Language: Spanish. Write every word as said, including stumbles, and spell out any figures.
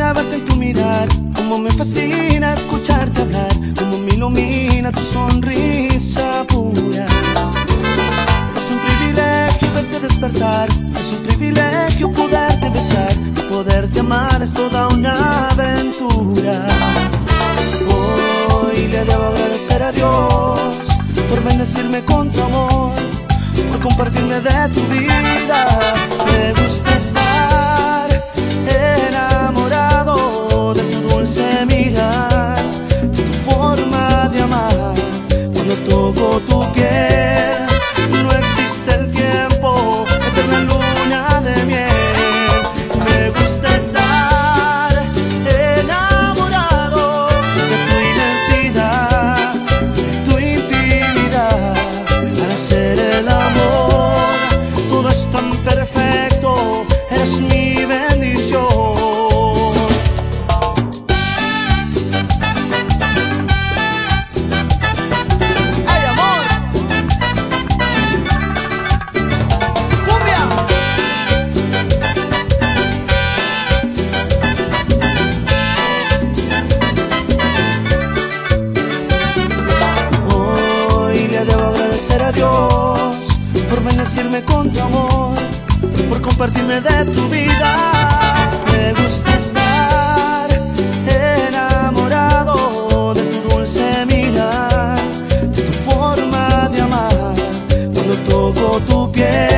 fascina verte en tu mirar, como me fascina escucharte hablar, como me ilumina tu sonrisa pura. Es un privilegio verte despertar, es un privilegio poderte besar, poderte amar es toda una aventura. Hoy le debo agradecer a Dios por bendecirme con tu amor, por compartirme de tu vida. Me gusta estar enamorado de tu dulce mirar, de tu forma de amar. Cuando toco tu piel, no existe el tiempo, eterna luna de miel. Me gusta estar enamorado de tu inmensidad, de tu intimidad. Al hacer el amor, todo es tan perfecto, eres mi bendición. Agradecer a Dios por bendecirme con tu amor, por compartirme de tu vida. Me gusta estar enamorado de tu dulce mirar, de tu forma de amar. Cuando toco tu piel,